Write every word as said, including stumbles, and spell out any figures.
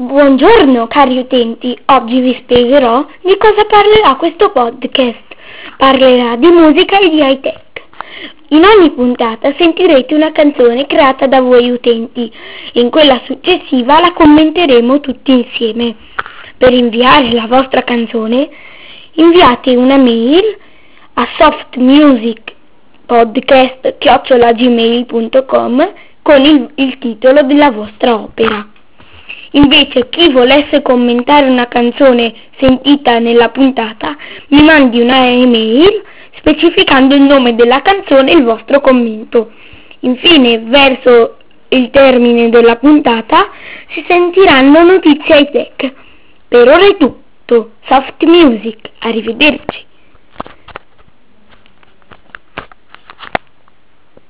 Buongiorno cari utenti, oggi vi spiegherò di cosa parlerà questo podcast. Parlerà di musica e di high-tech. In ogni puntata sentirete una canzone creata da voi utenti e in quella successiva la commenteremo tutti insieme. Per inviare la vostra canzone inviate una mail a softmusicpodcast chiocciola gmail punto com con il, il titolo della vostra opera. Invece chi volesse commentare una canzone sentita nella puntata mi mandi una email specificando il nome della canzone e il vostro commento. Infine, verso il termine della puntata si sentiranno notizie high tech. Per ora è tutto. Soft Music, arrivederci.